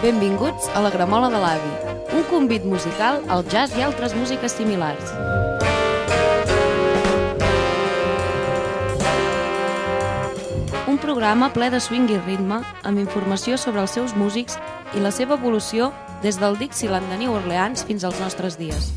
Benvinguts a la Gramola de l'Avi, un convit musical al jazz i altres músiques similars. Un programa ple de swing i ritme, amb informació sobre els seus músics i la seva evolució des del Dixieland de New Orleans fins als nostres dies.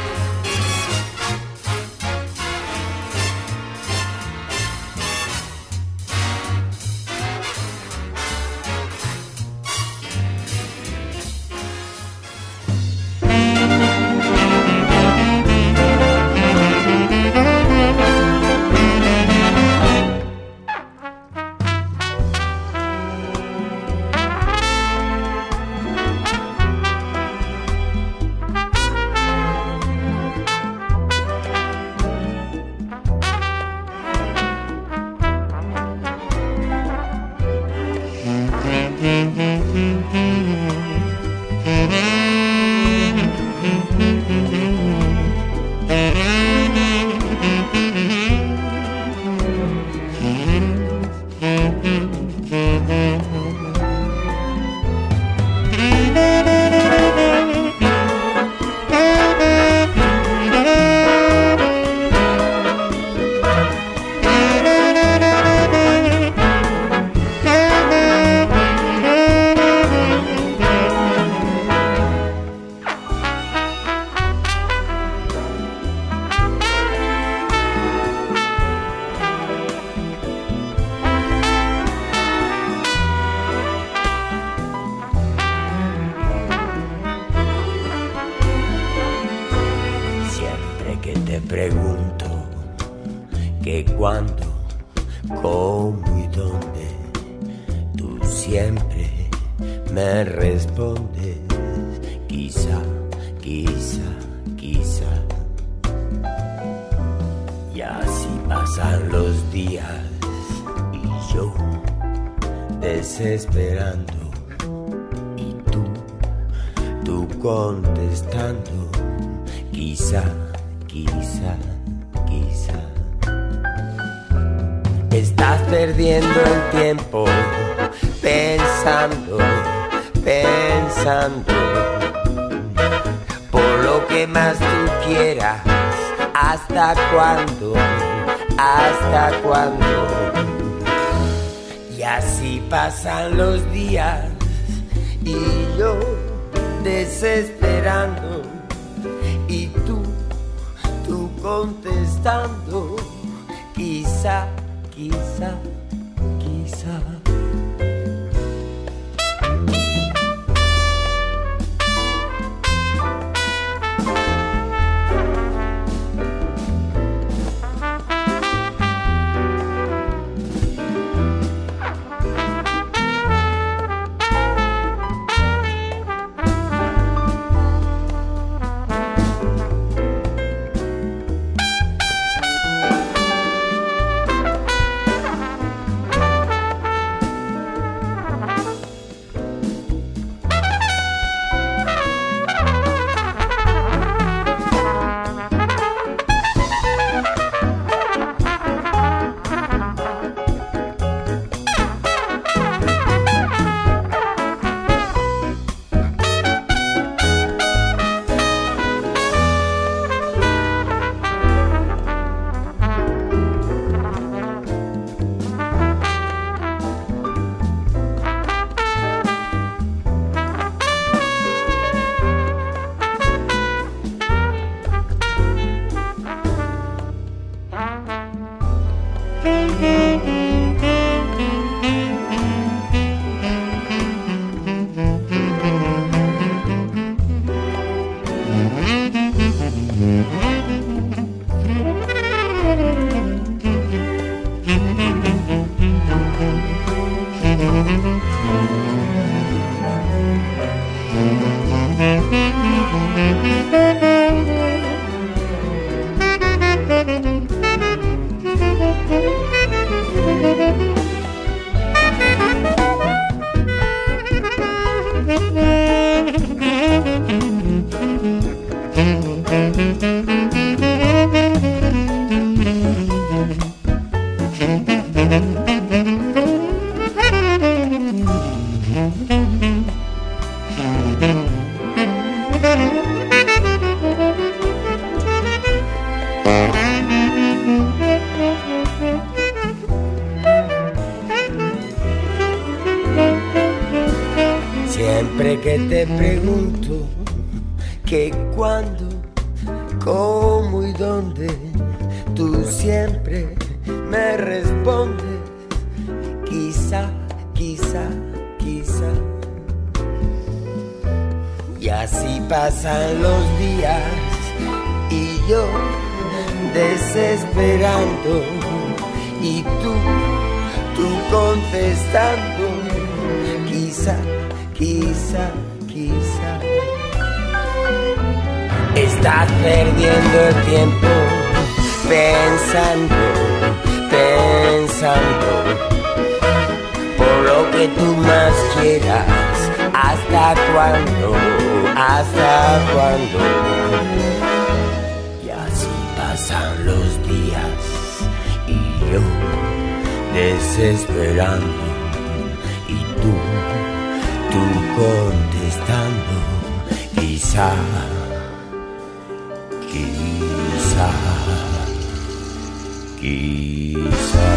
Desesperando y tú contestando, quizá. Estás perdiendo el tiempo pensando por lo que más tú quieras. ¿Hasta cuándo? Y así pasan los días y yo desesperando y tú contestando, quizá. Siempre que te pregunto que cuándo, cómo y dónde, tú siempre me respondes quizá, quizá, quizá. Y así pasan los días y yo desesperando y tú contestando quizá, quizá, quizá. Estás perdiendo el tiempo pensando, pensando por lo que tú más quieras. ¿Hasta cuándo? ¿Hasta cuándo? Y así pasan los días y yo desesperando y tú contestando quizá, quizá, quizá.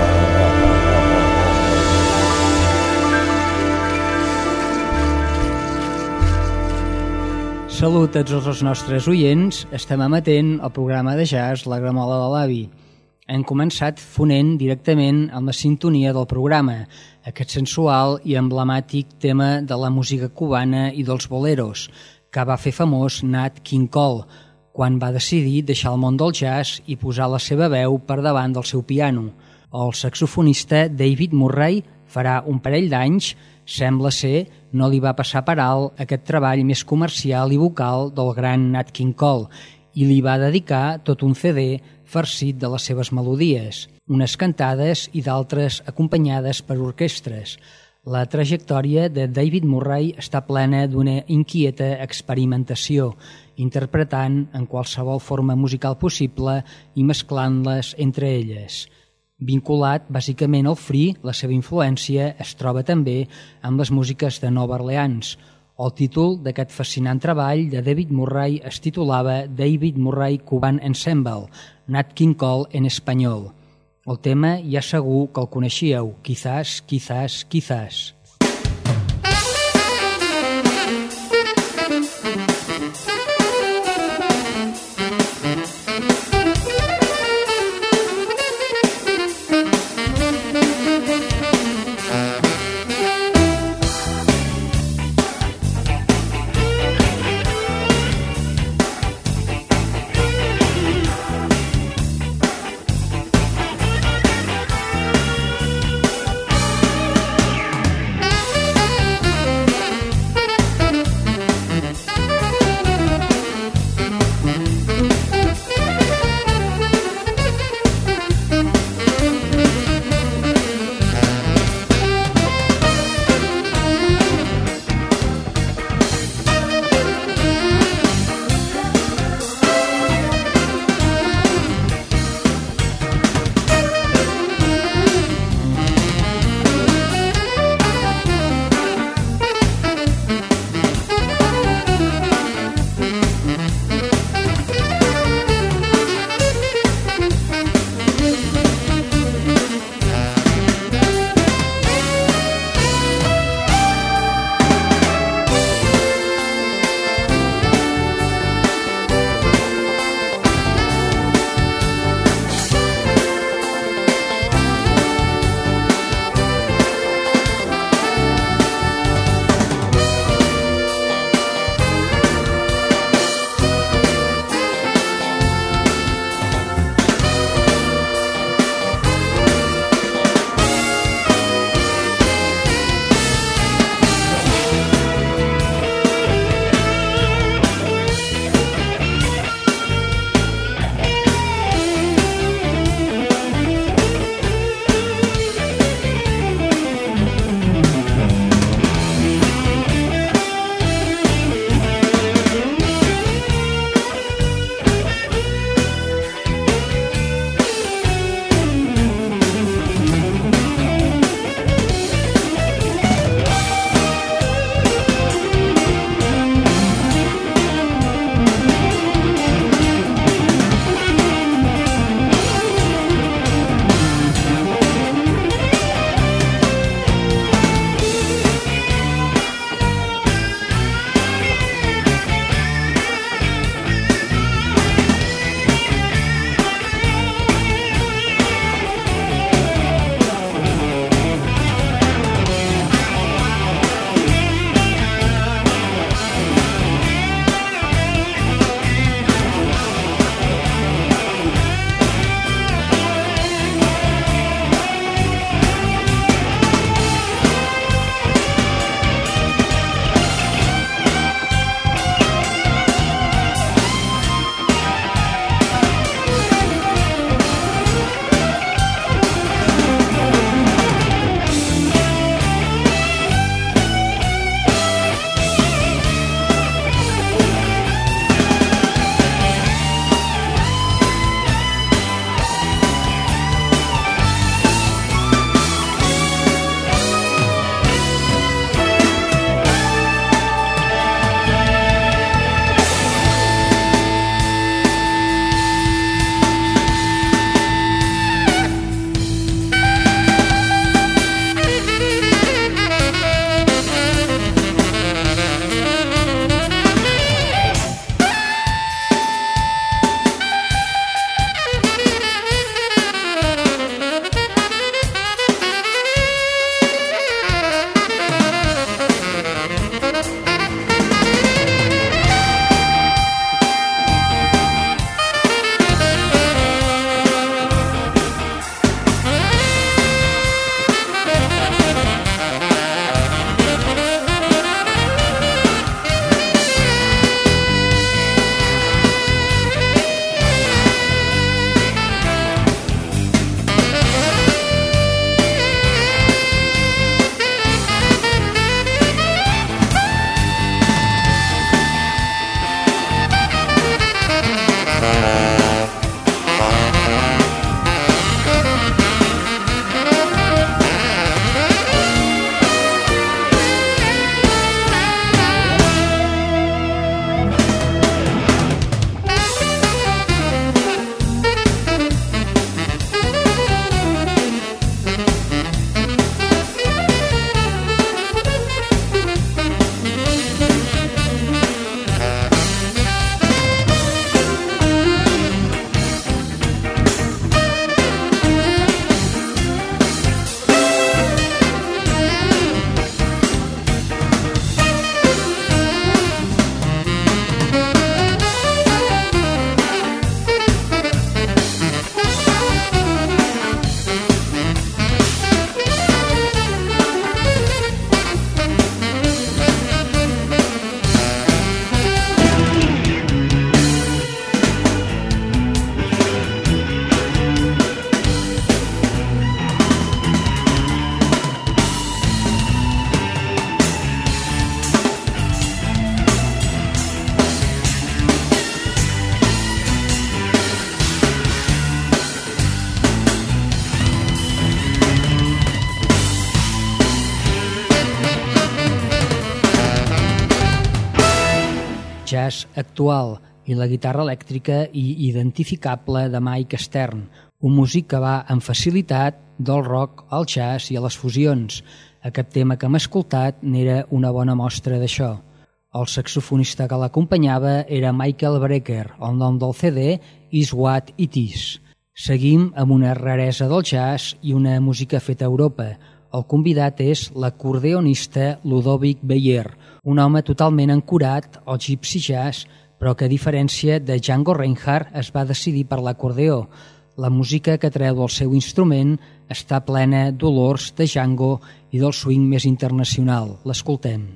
Salut a tots els nostres oients. Estem emetent el programa de jazz La Gramola de l'Avi. Hem començat fonent directament amb la sintonia del programa, aquest sensual i emblemàtic tema de la música cubana i dels boleros, que va fer famós Nat King Cole, quan va decidir deixar el món del jazz i posar la seva veu per davant del seu piano. El saxofonista David Murray farà un parell d'anys, sembla ser, no li va passar per alt aquest treball més comercial i vocal del gran Nat King Cole i li va dedicar tot un CD farcit de les seves melodies, unes cantades i d'altres acompanyades per orquestres. La trajectòria de David Murray està plena d'una inquieta experimentació, interpretant en qualsevol forma musical possible i mesclant-les entre elles. Vinculat bàsicament al free, la seva influència es troba també amb les músiques de Nova Orleans. El títol d'aquest fascinant treball de David Murray es titulava David Murray Cuban Ensemble, Nat King Cole en espanyol. El tema ja segur que el coneixíeu, Quizás, quizás, quizás. jazz actual i la guitarra elèctrica i identificable de Mike Stern, un músic que va amb facilitat del rock al jazz i a les fusions. Aquest tema que hem escoltat n'era una bona mostra d'això. El saxofonista que l'acompanyava era Michael Brecker, el nom del CD Is What It Is. Seguim amb una raresa del jazz i una música feta a Europa. El convidat és l'acordeonista Ludovic Beyer, un home totalment ancorat al gypsy jazz, però que a diferència de Django Reinhardt es va decidir per l'acordeó. La música que treu del seu instrument està plena d'olors de Django i del swing més internacional. L'escoltem.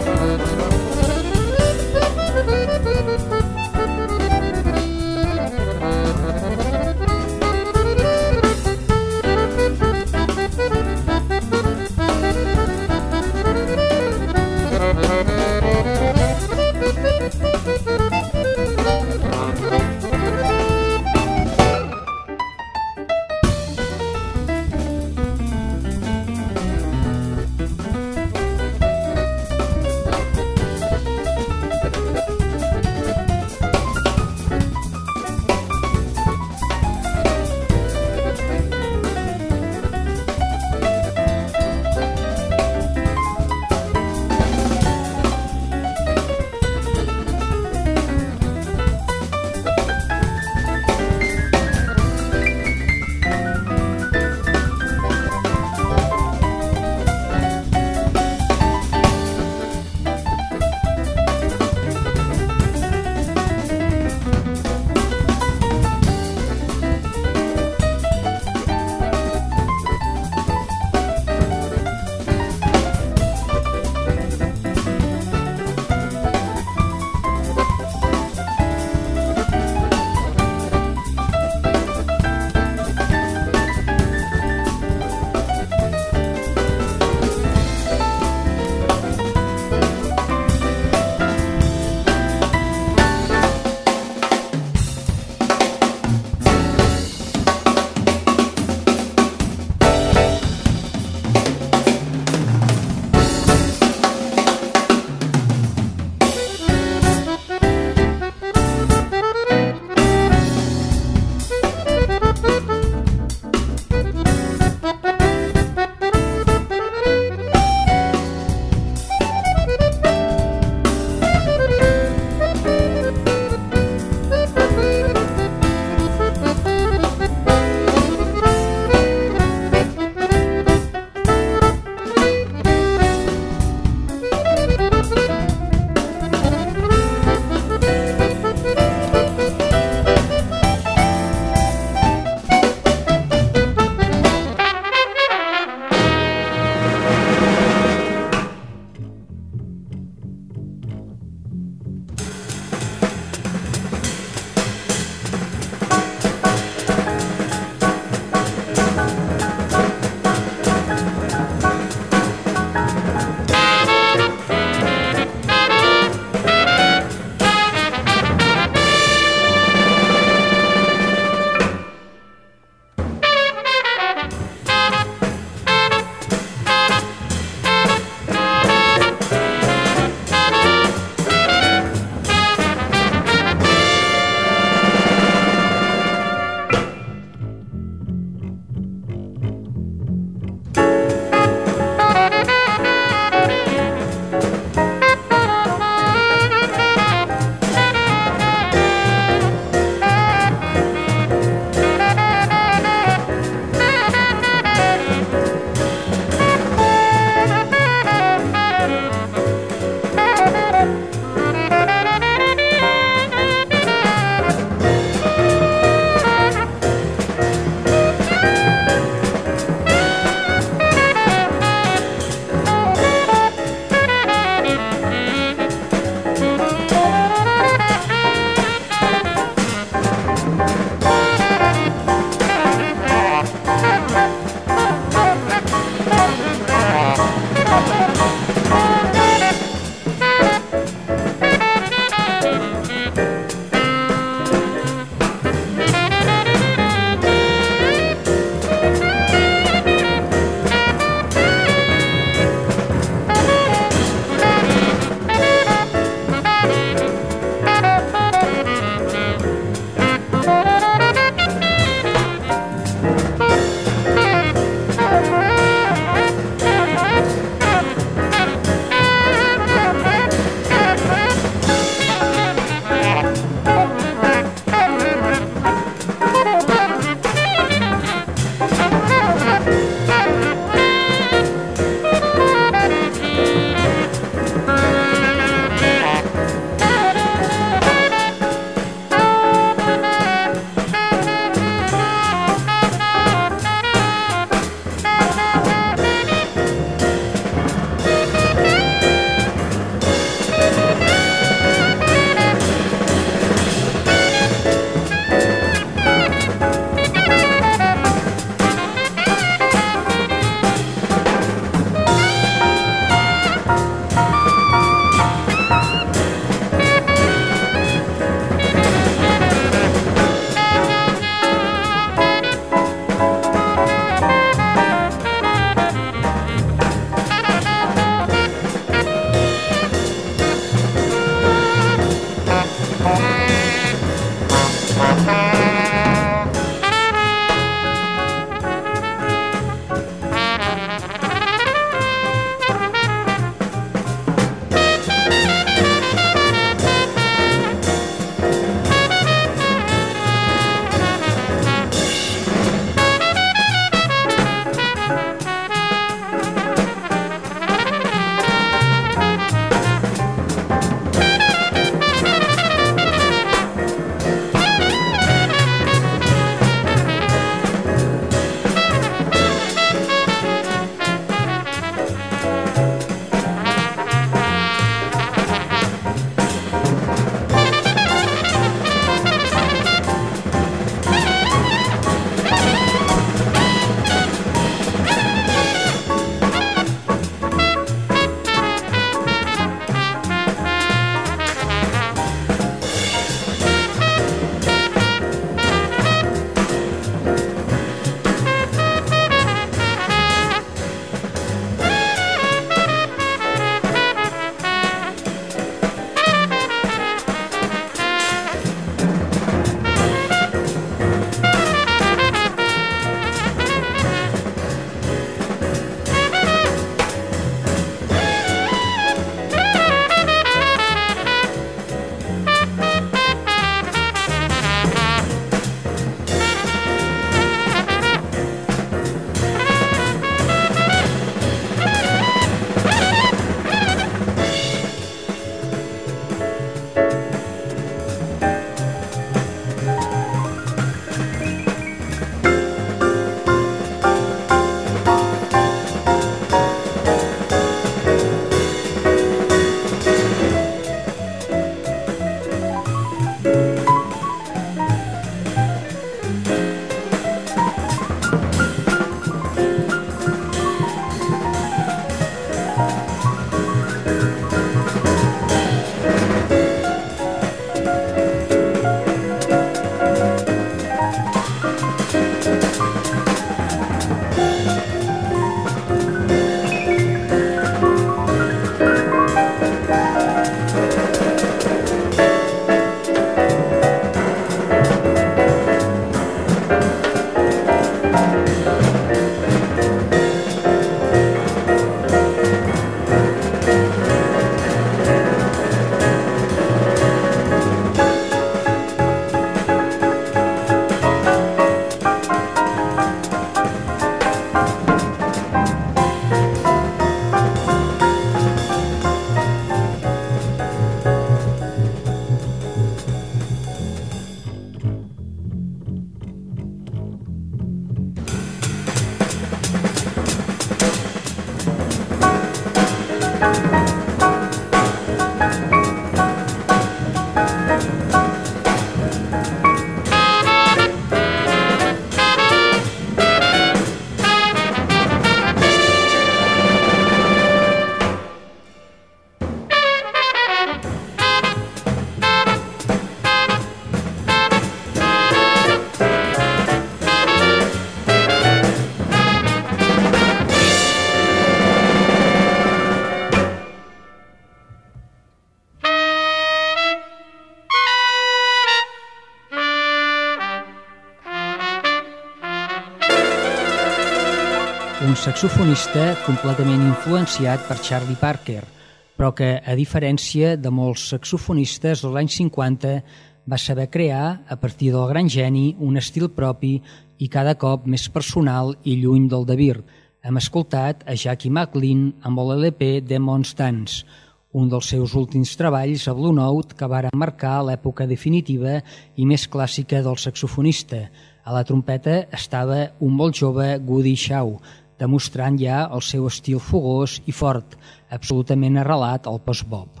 Un saxofonista completament influenciat per Charlie Parker, però que, a diferència de molts saxofonistes dels anys 50, va saber crear, a partir del gran geni, un estil propi i cada cop més personal i lluny del de Bird. Hem escoltat a Jackie McLean amb l'LP Demon's Dance, un dels seus últims treballs a Blue Note que varen marcar l'època definitiva i més clàssica del saxofonista. A la trompeta estava un molt jove Woody Shaw, demostrant ja el seu estil fogós i fort, absolutament arrelat al post-bop.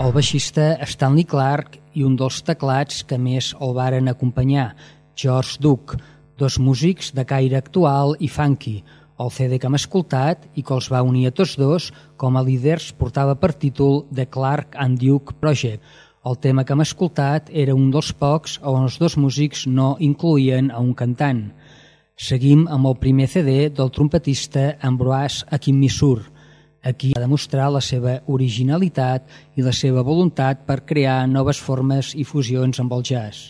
el baixista Stanley Clarke i un dels teclats que més el varen acompanyar, George Duke, dos músics de caire actual i funky. El CD que hem escoltat i que els va unir a tots dos com a líders portava per títol The Clarke and Duke Project. El tema que hem escoltat era un dels pocs on els dos músics no incloïen a un cantant. Seguim amb el primer CD del trompetista Ambroise Akinmusire. Aquí va demostrar la seva originalitat i la seva voluntat per crear noves formes i fusions amb el jazz.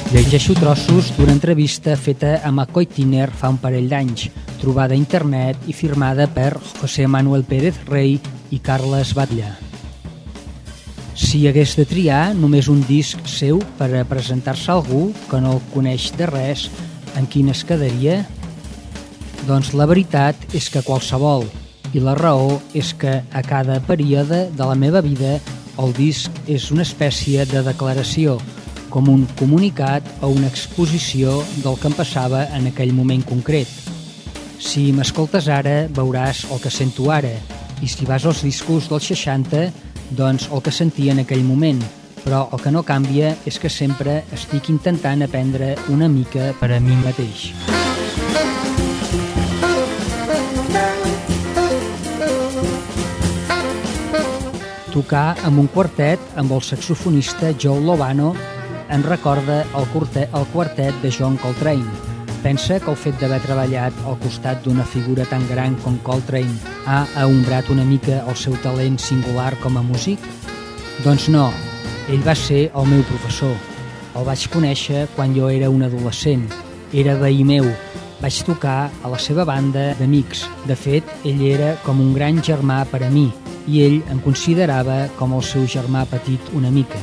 Llegeixo trossos d'una entrevista feta a McCoy Tyner fa un parell d'anys, trobada a internet i firmada per José Manuel Pérez Rey i Carles Batlle. Si hagués de triar només un disc seu per a presentar-se a algú que no el coneix de res, en quin es quedaria? Doncs la veritat és que qualsevol, i la raó és que a cada període de la meva vida el disc és una espècie de declaració, com un comunicat o una exposició del que em passava en aquell moment concret. Si m'escoltes ara, veuràs el que sento ara, i si vas als discos dels 60, doncs el que sentia en aquell moment, però el que no canvia és que sempre estic intentant aprendre una mica per a mi mateix. Tocar amb un quartet amb el saxofonista Joe Lovano en recorda el quartet de John Coltrane. Pensa que el fet d'haver treballat al costat d'una figura tan gran com Coltrane ha aombrat una mica el seu talent singular com a músic? Doncs no, ell va ser el meu professor. El vaig conèixer quan jo era un adolescent. Era veí meu. Vaig tocar a la seva banda d'amics. De fet, ell era com un gran germà per a mi i ell em considerava com el seu germà petit una mica.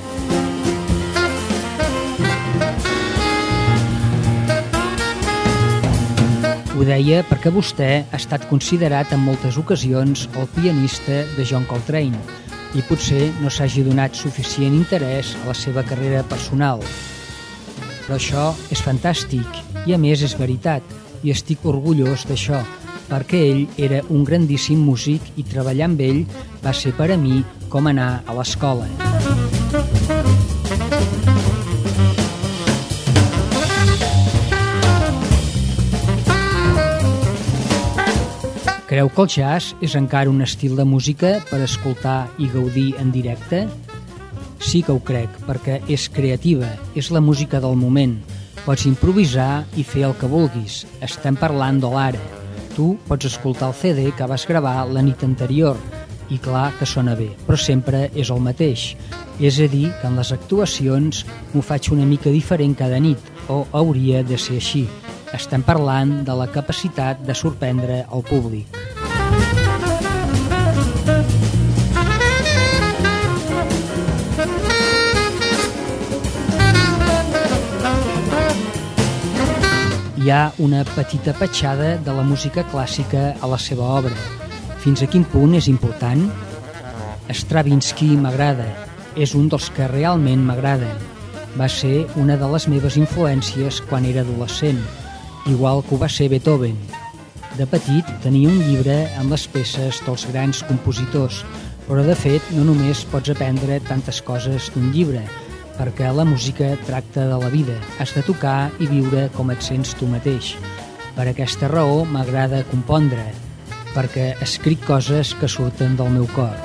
Ho deia perquè vostè ha estat considerat en moltes ocasions el pianista de John Coltrane i potser no s'hagi donat suficient interès a la seva carrera personal. Però això és fantàstic i a més és veritat i estic orgullós d'això perquè ell era un grandíssim músic i treballar amb ell va ser per a mi com anar a l'escola. Creu que el jazz és encara un estil de música per escoltar i gaudir en directe? Sí que ho crec, perquè és creativa, és la música del moment. Pots improvisar i fer el que vulguis. Estem parlant de l'ara. Tu pots escoltar el CD que vas gravar la nit anterior i clar que sona bé, però sempre és el mateix. És a dir, que en les actuacions m'ho faig una mica diferent cada nit, o hauria de ser així. Estem parlant de la capacitat de sorprendre el públic. Hi ha una petita petjada de la música clàssica a la seva obra. Fins a quin punt és important? Stravinsky m'agrada. És un dels que realment m'agraden. Va ser una de les meves influències quan era adolescent, igual que ho va ser Beethoven. De petit tenia un llibre amb les peces dels grans compositors, però de fet no només pots aprendre tantes coses d'un llibre, perquè la música tracta de la vida, has de tocar i viure com et sents tu mateix. Per aquesta raó m'agrada compondre, perquè escric coses que surten del meu cor.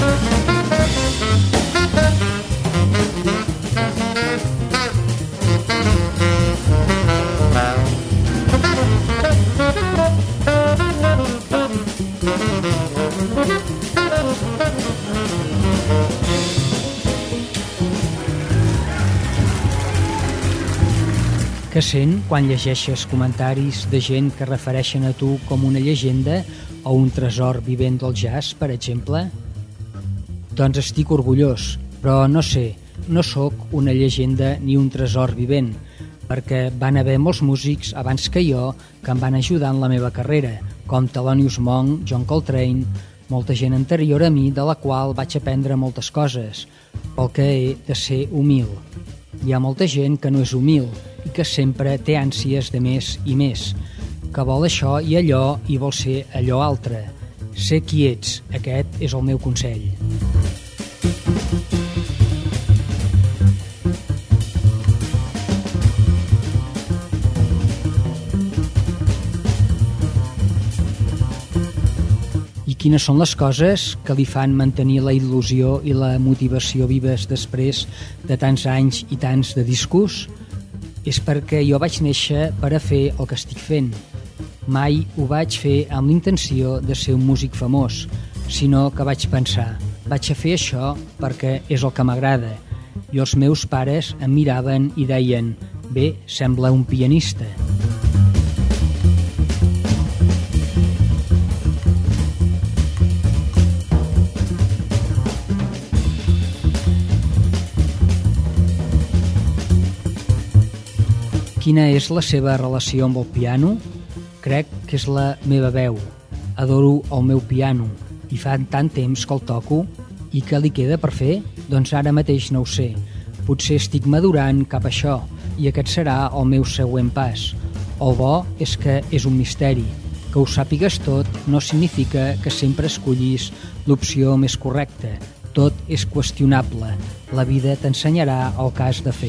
Què sent quan llegeixes comentaris de gent que refereixen a tu com una llegenda o un tresor vivent del jazz, per exemple? Doncs estic orgullós, però no sé, no sóc una llegenda ni un tresor vivent, perquè van haver molts músics abans que jo que em van ajudar en la meva carrera, com Thelonious Monk, John Coltrane, molta gent anterior a mi de la qual vaig aprendre moltes coses, pel que he de ser humil. Hi ha molta gent que no és humil i que sempre té ànsies de més i més, que vol això i allò i vol ser allò altre. Sé qui ets, aquest és el meu consell. I quines són les coses que li fan mantenir la il·lusió i la motivació vives després de tants anys i tants de discos? És perquè jo vaig néixer per a fer el que estic fent. Mai ho vaig fer amb l'intenció de ser un músic famós, sinó que vaig pensar, vaig a fer això perquè és el que m'agrada. I els meus pares em miraven i deien, Bé, sembla un pianista. Quina és la seva relació amb el piano? Crec que és la meva veu. Adoro el meu piano i fa tant temps que el toco. I què li queda per fer? Doncs ara mateix no ho sé. Potser estic madurant cap a això i aquest serà el meu següent pas. El bo és que és un misteri. Que ho sàpigues tot no significa que sempre escollis l'opció més correcta. Tot és qüestionable. La vida t'ensenyarà el que has de fer.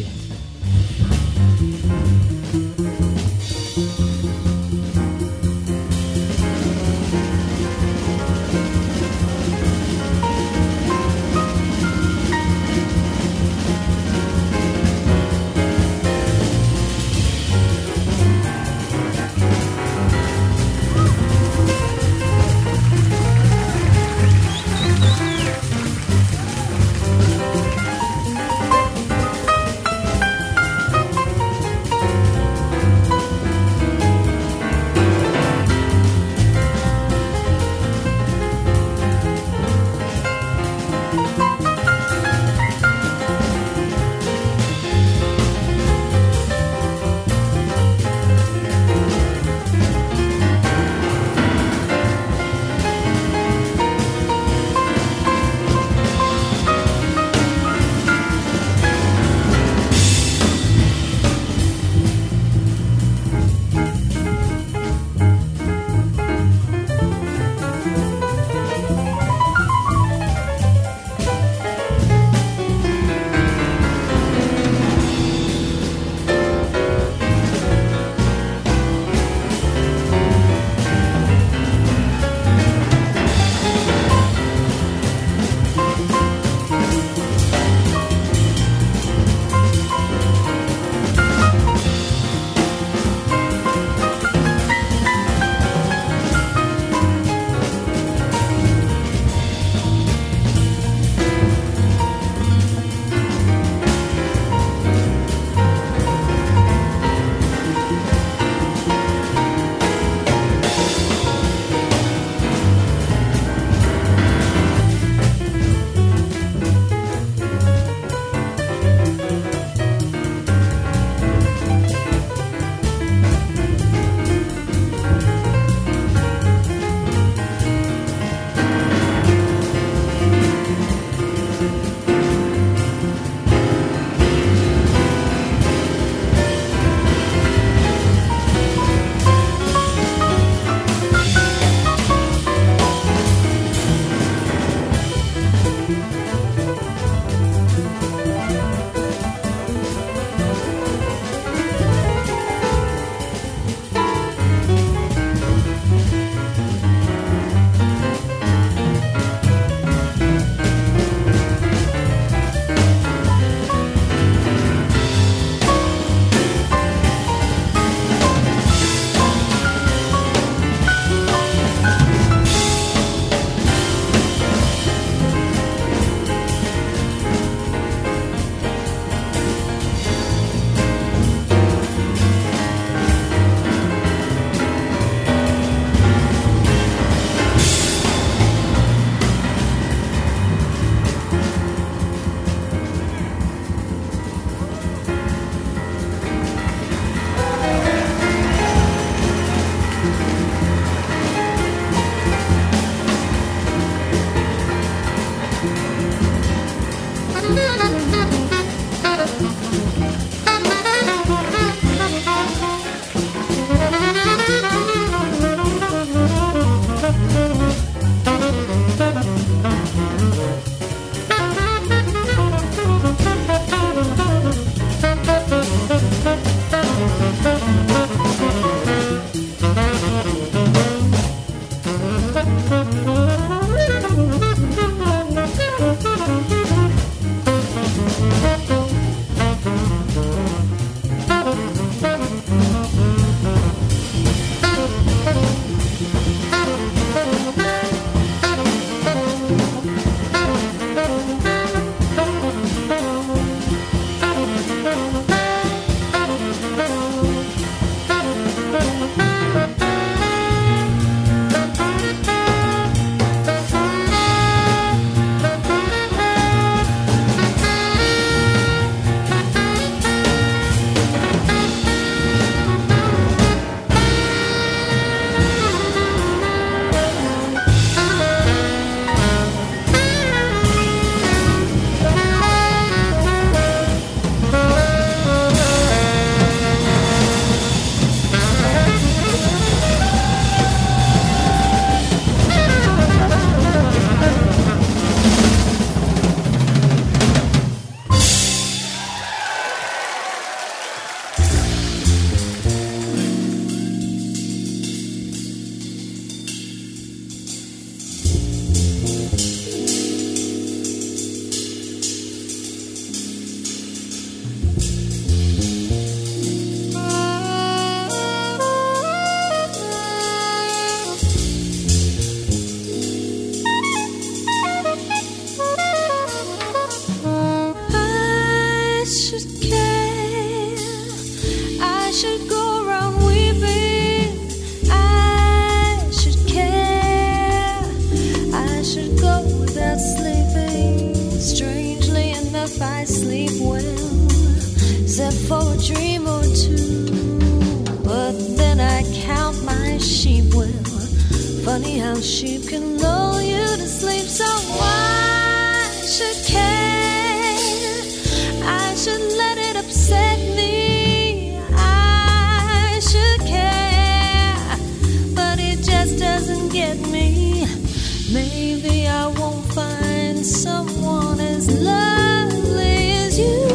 sheep can lull you to sleep, so why should care? I should let it upset me. I should care, but it just doesn't get me. Maybe I won't find someone as lovely as you.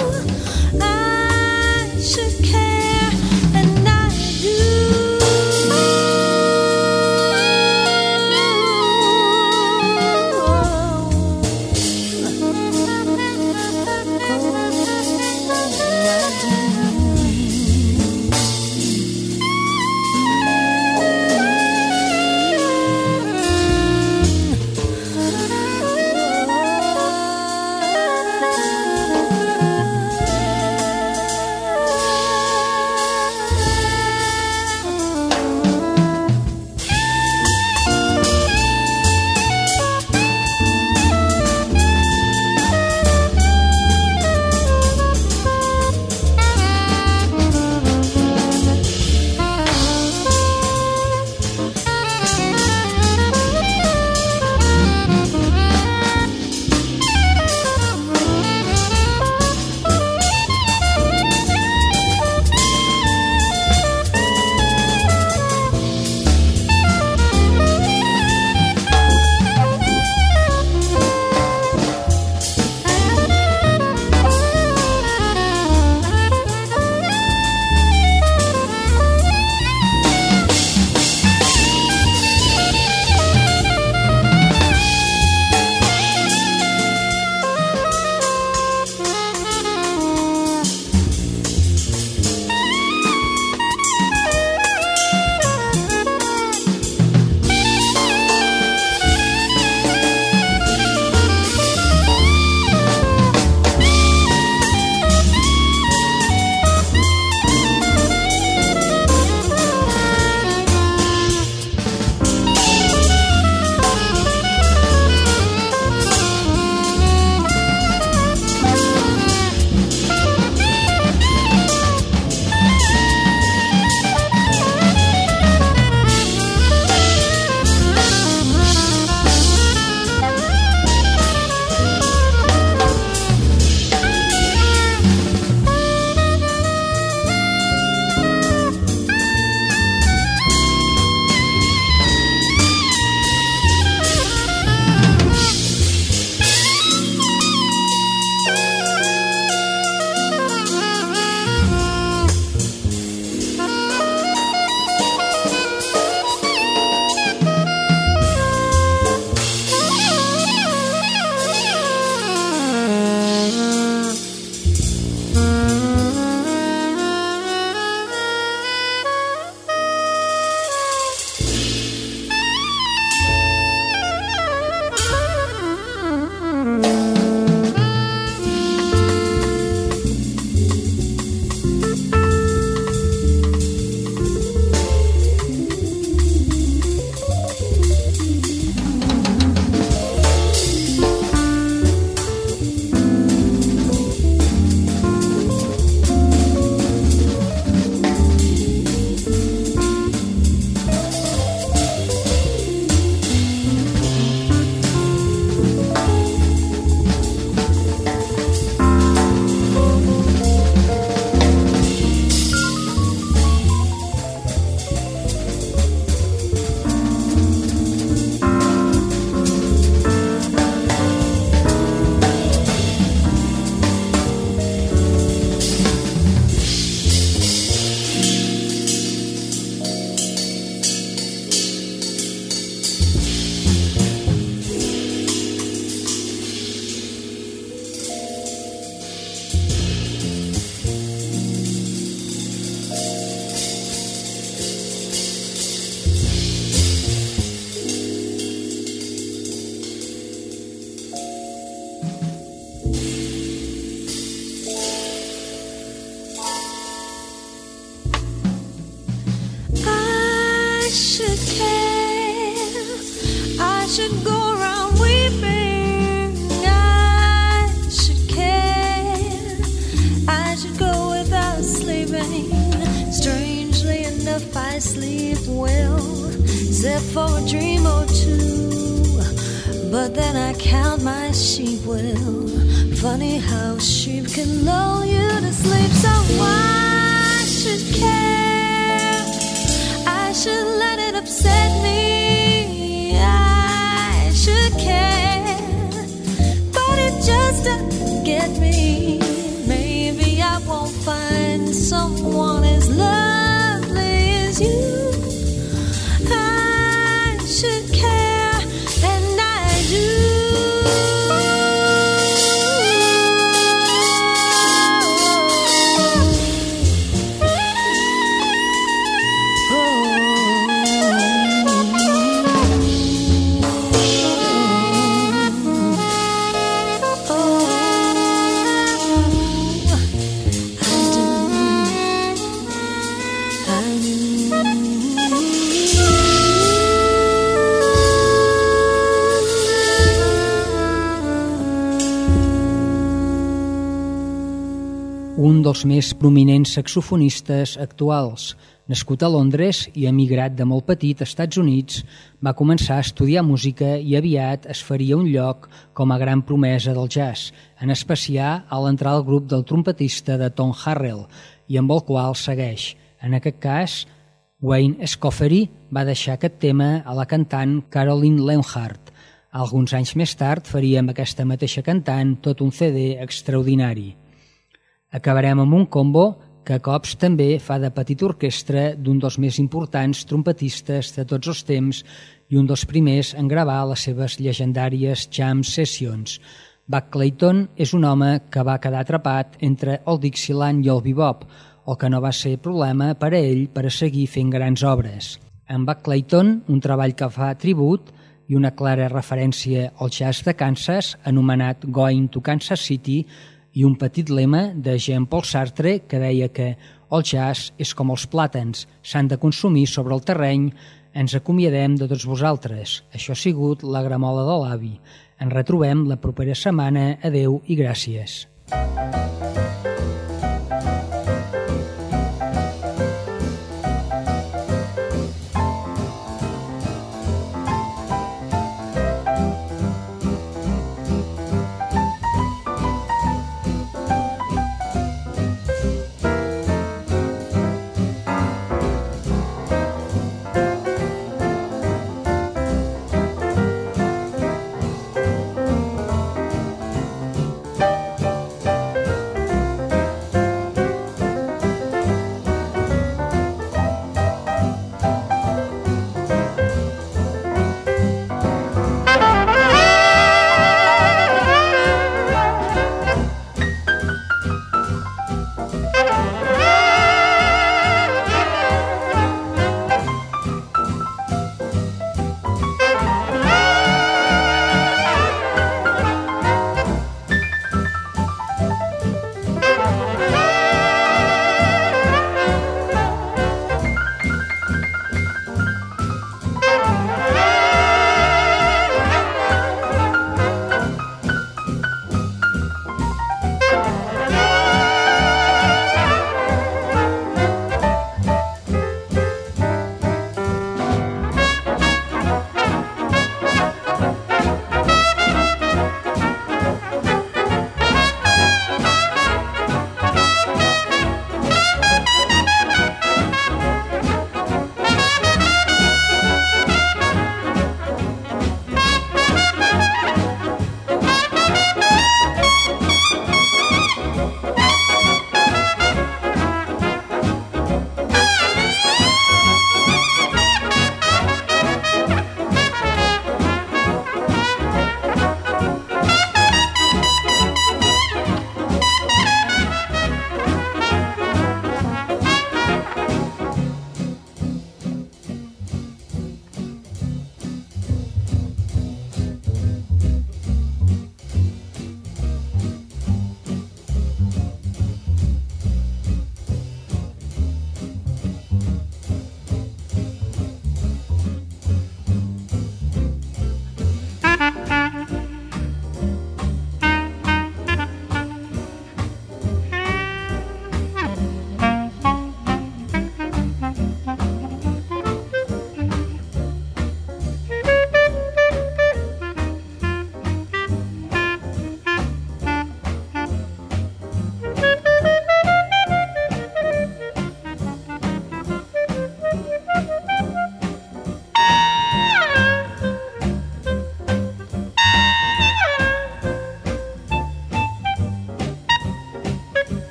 I should care, and I do. should go around weeping. I should care. I should go without sleeping. Strangely enough, I sleep well. except for a dream or two. But then I count my sheep. Well, funny how sheep can lull you to sleep. So why should care? I should let it upset me. I should care, but it just doesn't get me. Maybe I won't find someone as lovely as you. I should care, and I do. Un dels més prominents saxofonistes actuals. Nascut a Londres i emigrat de molt petit als Estats Units, va començar a estudiar música i aviat es faria un lloc com a gran promesa del jazz, en especial a l'entrar al grup del trompetista de Tom Harrell, i amb el qual segueix. En aquest cas, Wayne Escoffery va deixar aquest tema a la cantant Caroline Leonhardt. Alguns anys més tard faria amb aquesta mateixa cantant tot un CD extraordinari. Acabarem amb un combo que a cops també fa de petita orquestra d'un dels més importants trompetistes de tots els temps i un dels primers en gravar les seves llegendàries jam sessions. Buck Clayton és un home que va quedar atrapat entre el Dixieland i el bebop, el que no va ser problema per a ell per a seguir fent grans obres. En Buck Clayton, un treball que fa tribut i una clara referència al jazz de Kansas, anomenat Going to Kansas City, i un petit lema de Jean-Paul Sartre que deia que el jazz és com els plàtans, s'han de consumir sobre el terreny. Ens acomiadem de tots vosaltres. Això ha sigut la Gramola de l'Avi. Ens retrobem la propera setmana. Adeu i gràcies.